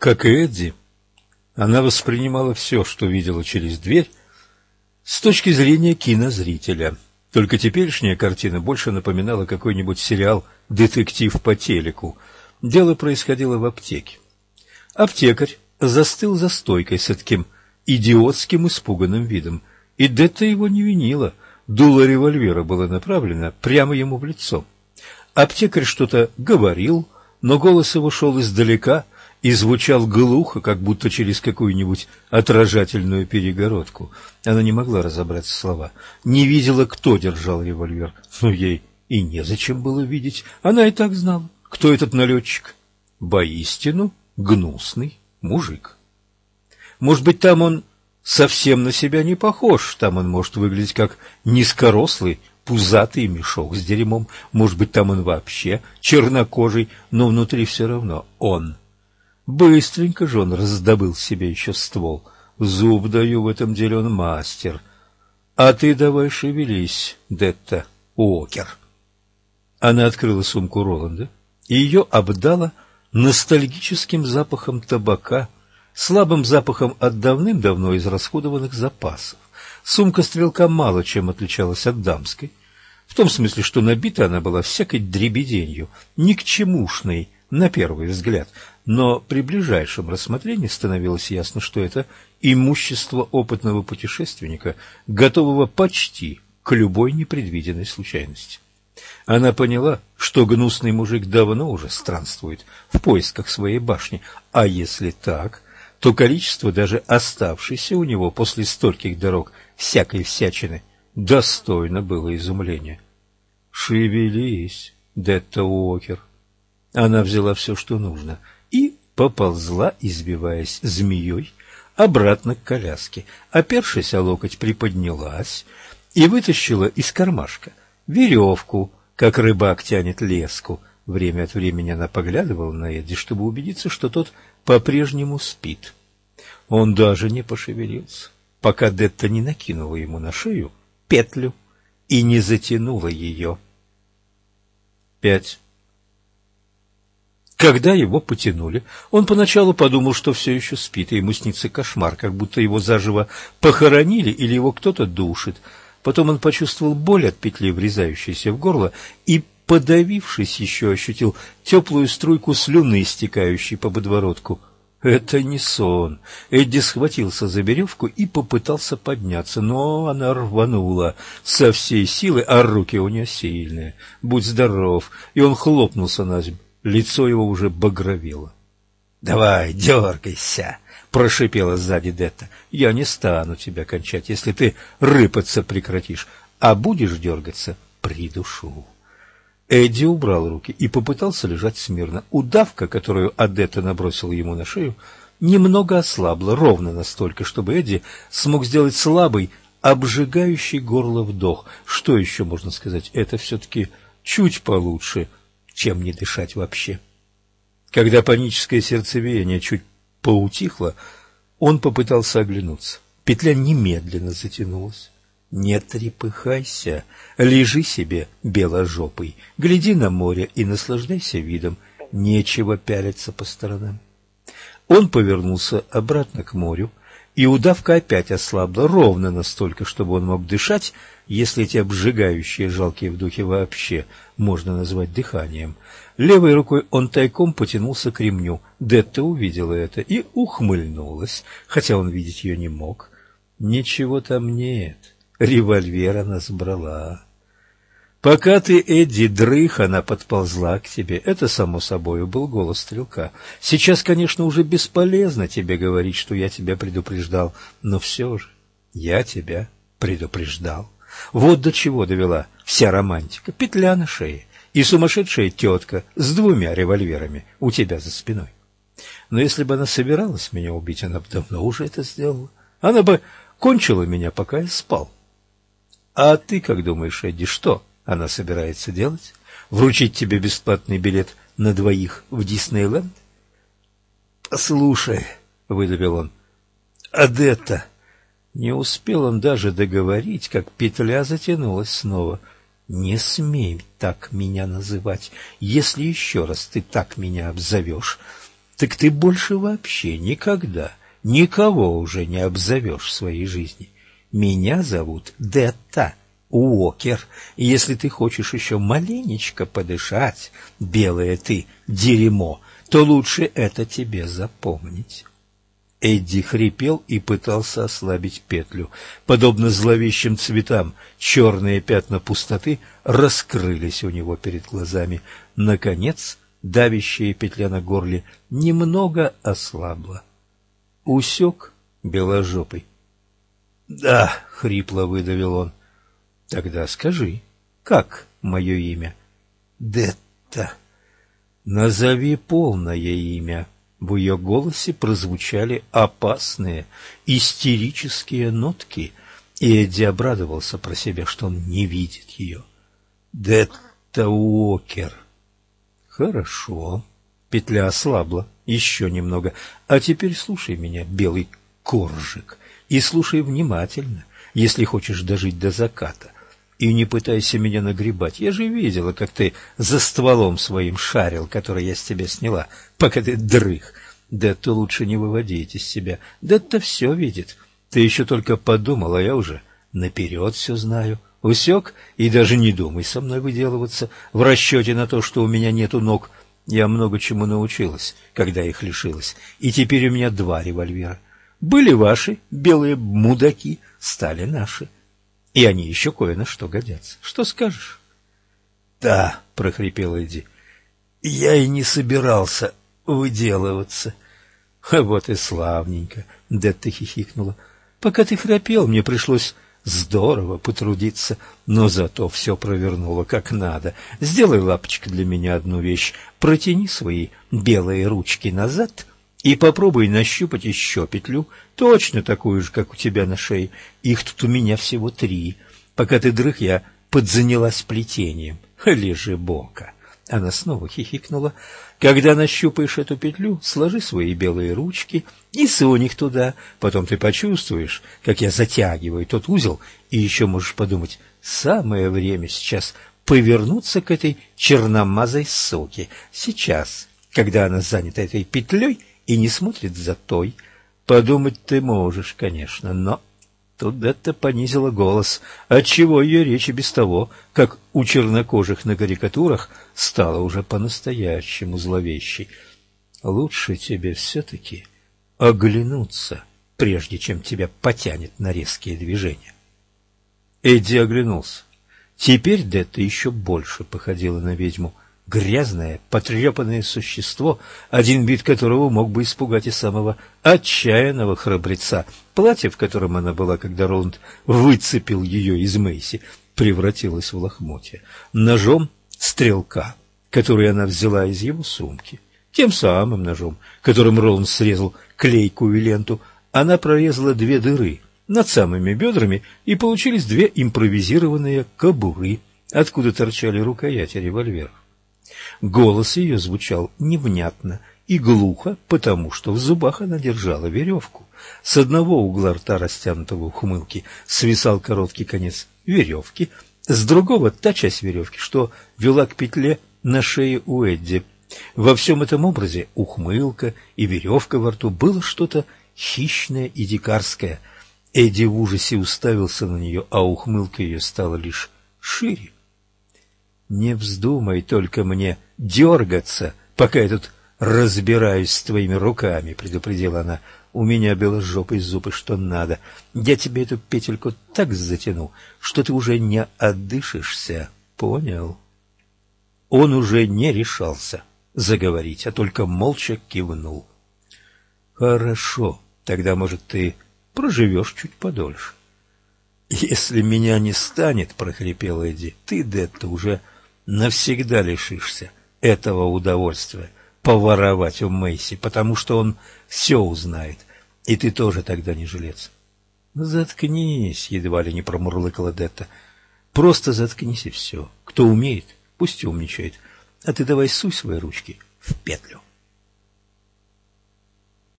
Как и Эдди, она воспринимала все, что видела через дверь, с точки зрения кинозрителя. Только теперешняя картина больше напоминала какой-нибудь сериал «Детектив по телеку». Дело происходило в аптеке. Аптекарь застыл за стойкой с таким идиотским испуганным видом, и Детта его не винила. Дуло револьвера было направлено прямо ему в лицо. Аптекарь что-то говорил, но голос его шел издалека и звучал глухо, как будто через какую-нибудь отражательную перегородку. Она не могла разобрать слова, не видела, кто держал револьвер, но ей и незачем было видеть. Она и так знала, кто этот налетчик. Воистину гнусный мужик. Может быть, там он совсем на себя не похож, там он может выглядеть как низкорослый, пузатый мешок с дерьмом, может быть, там он вообще чернокожий, но внутри все равно он. Быстренько же он раздобыл себе еще ствол. Зуб даю, в этом деле он мастер. А ты давай шевелись, Детта Уокер. Она открыла сумку Роланда, и ее обдало ностальгическим запахом табака, слабым запахом от давным-давно израсходованных запасов. Сумка стрелка мало чем отличалась от дамской, в том смысле, что набита она была всякой дребеденью, никчемушной на первый взгляд, но при ближайшем рассмотрении становилось ясно, что это имущество опытного путешественника, готового почти к любой непредвиденной случайности. Она поняла, что гнусный мужик давно уже странствует в поисках своей башни, а если так, то количество даже оставшейся у него после стольких дорог всякой всячины достойно было изумления. «Шевелись, Детта Уокер». Она взяла все, что нужно, и поползла, избиваясь змеей, обратно к коляске. Опершись о локоть, приподнялась и вытащила из кармашка веревку, как рыбак тянет леску. Время от времени она поглядывала на Эдди, чтобы убедиться, что тот по-прежнему спит. Он даже не пошевелился, пока Детта не накинула ему на шею петлю и не затянула ее. 5. Когда его потянули, он поначалу подумал, что все еще спит, и ему снится кошмар, как будто его заживо похоронили или его кто-то душит. Потом он почувствовал боль от петли, врезающейся в горло, и, подавившись, еще ощутил теплую струйку слюны, стекающей по подбородку. Это не сон. Эдди схватился за веревку и попытался подняться, но она рванула со всей силы, а руки у нее сильные. Будь здоров! И он хлопнулся на землю. Лицо его уже багровело. — Давай, дергайся! — прошипела сзади Детта. — Я не стану тебя кончать, если ты рыпаться прекратишь, а будешь дергаться — придушу. Эдди убрал руки и попытался лежать смирно. Удавка, которую Адетта набросила ему на шею, немного ослабла, ровно настолько, чтобы Эдди смог сделать слабый, обжигающий горло вдох. Что еще можно сказать? Это все-таки чуть получше, чем не дышать вообще. Когда паническое сердцебиение чуть поутихло, он попытался оглянуться. Петля немедленно затянулась. Не трепыхайся, лежи себе беложопый, гляди на море и наслаждайся видом, нечего пялиться по сторонам. Он повернулся обратно к морю, и удавка опять ослабла ровно настолько, чтобы он мог дышать, если эти обжигающие жалкие вдохи вообще можно назвать дыханием. Левой рукой он тайком потянулся к ремню. Детта увидела это и ухмыльнулась, хотя он видеть ее не мог. Ничего там нет. Револьвер она сбрала. Пока ты, Эдди, дрых, она подползла к тебе. Это, само собой, был голос стрелка. Сейчас, конечно, уже бесполезно тебе говорить, что я тебя предупреждал, но все же я тебя предупреждал. Вот до чего довела вся романтика. Петля на шее и сумасшедшая тетка с 2 револьверами у тебя за спиной. Но если бы она собиралась меня убить, она бы давно уже это сделала. Она бы кончила меня, пока я спал. А ты как думаешь, Эдди, что она собирается делать? Вручить тебе бесплатный билет на 2 в Диснейленд? — Послушай, — выдавил он, — Адетта. Не успел он даже договорить, как петля затянулась снова. — Не смей так меня называть. Если еще раз ты так меня обзовешь, так ты больше вообще никогда никого уже не обзовешь в своей жизни. Меня зовут Детта Уокер, и если ты хочешь еще маленечко подышать, белое ты дерьмо, то лучше это тебе запомнить». Эдди хрипел и пытался ослабить петлю. Подобно зловещим цветам, черные пятна пустоты раскрылись у него перед глазами. Наконец, давящая петля на горле немного ослабла. «Усек, беложопый?» «Да», — хрипло выдавил он. «Тогда скажи, как мое имя?» «Детта». «Назови полное имя». В ее голосе прозвучали опасные, истерические нотки, и Эдди обрадовался про себя, что он не видит ее. «Детта Уокер». «Хорошо». Петля ослабла еще немного. «А теперь слушай меня, белый коржик, и слушай внимательно, если хочешь дожить до заката. И не пытайся меня нагребать. Я же видела, как ты за стволом своим шарил, который я с тебя сняла, пока ты дрых. Да-то лучше не выводить из себя. Да-то все видит. Ты еще только подумал, а я уже наперед все знаю. Усек? И даже не думай со мной выделываться в расчете на то, что у меня нету ног. Я много чему научилась, когда их лишилась. И теперь у меня 2 револьвера. Были ваши белые мудаки, стали наши. И они еще кое на что годятся. Что скажешь? — Да, — прохрипел Эдди, — я и не собирался выделываться. — Вот и славненько, — Детта хихикнула. — Пока ты храпел, мне пришлось здорово потрудиться, но зато все провернуло как надо. Сделай, лапочка, для меня одну вещь. Протяни свои белые ручки назад и попробуй нащупать еще петлю, точно такую же, как у тебя на шее. Их тут у меня всего 3. Пока ты дрых, я подзанялась плетением. Лежебока. Она снова хихикнула. Когда нащупаешь эту петлю, сложи свои белые ручки и сунь их туда. Потом ты почувствуешь, как я затягиваю тот узел, и еще можешь подумать, самое время сейчас повернуться к этой черномазой суке. Сейчас, когда она занята этой петлей и не смотрит за той. Подумать ты можешь, конечно, но... Тут это понизила голос, отчего ее речь и без того, как у чернокожих на карикатурах, стала уже по-настоящему зловещей. Лучше тебе все-таки оглянуться, прежде чем тебя потянет на резкие движения. Эдди оглянулся. Теперь Детта еще больше походила на ведьму. Грязное, потрепанное существо, один вид которого мог бы испугать и самого отчаянного храбреца. Платье, в котором она была, когда Роланд выцепил ее из Мэйси, превратилось в лохмотья. Ножом стрелка, который она взяла из его сумки, тем самым ножом, которым Роланд срезал клейкую ленту, она прорезала 2 дыры над самыми бедрами, и получились 2 импровизированные кобуры, откуда торчали рукояти револьверов. Голос ее звучал невнятно и глухо, потому что в зубах она держала веревку. С одного угла рта, растянутого ухмылки, свисал короткий конец веревки, с другого — та часть веревки, что вела к петле на шее у Эдди. Во всем этом образе ухмылка и веревка во рту было что-то хищное и дикарское. Эдди в ужасе уставился на нее, а ухмылка ее стала лишь шире. «Не вздумай только мне дергаться, пока я тут разбираюсь с твоими руками», — предупредила она. «У меня беложопый зуб, и что надо. Я тебе эту петельку так затяну, что ты уже не отдышишься. Понял?» Он уже не решался заговорить, а только молча кивнул. «Хорошо, тогда, может, ты проживешь чуть подольше». «Если меня не станет, — прохрипел Эдди, — ты, Детта, уже навсегда лишишься этого удовольствия поворовать у Мэйси, потому что он все узнает, и ты тоже тогда не жилец». «Заткнись», — едва ли не промурлыкала Детта. «Просто заткнись и все. Кто умеет, пусть умничает, а ты давай суй свои ручки в петлю».